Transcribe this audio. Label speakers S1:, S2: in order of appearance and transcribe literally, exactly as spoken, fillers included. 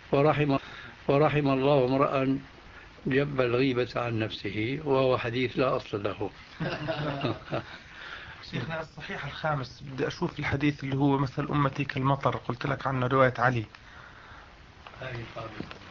S1: ورحم ورحم الله امرأ جب الغيبة عن نفسه وهو حديث لا أصل له.
S2: شيخنا الصحيح الخامس بدي أشوف الحديث اللي هو مثل أمتي كالمطر، قلت لك عنه رواية علي.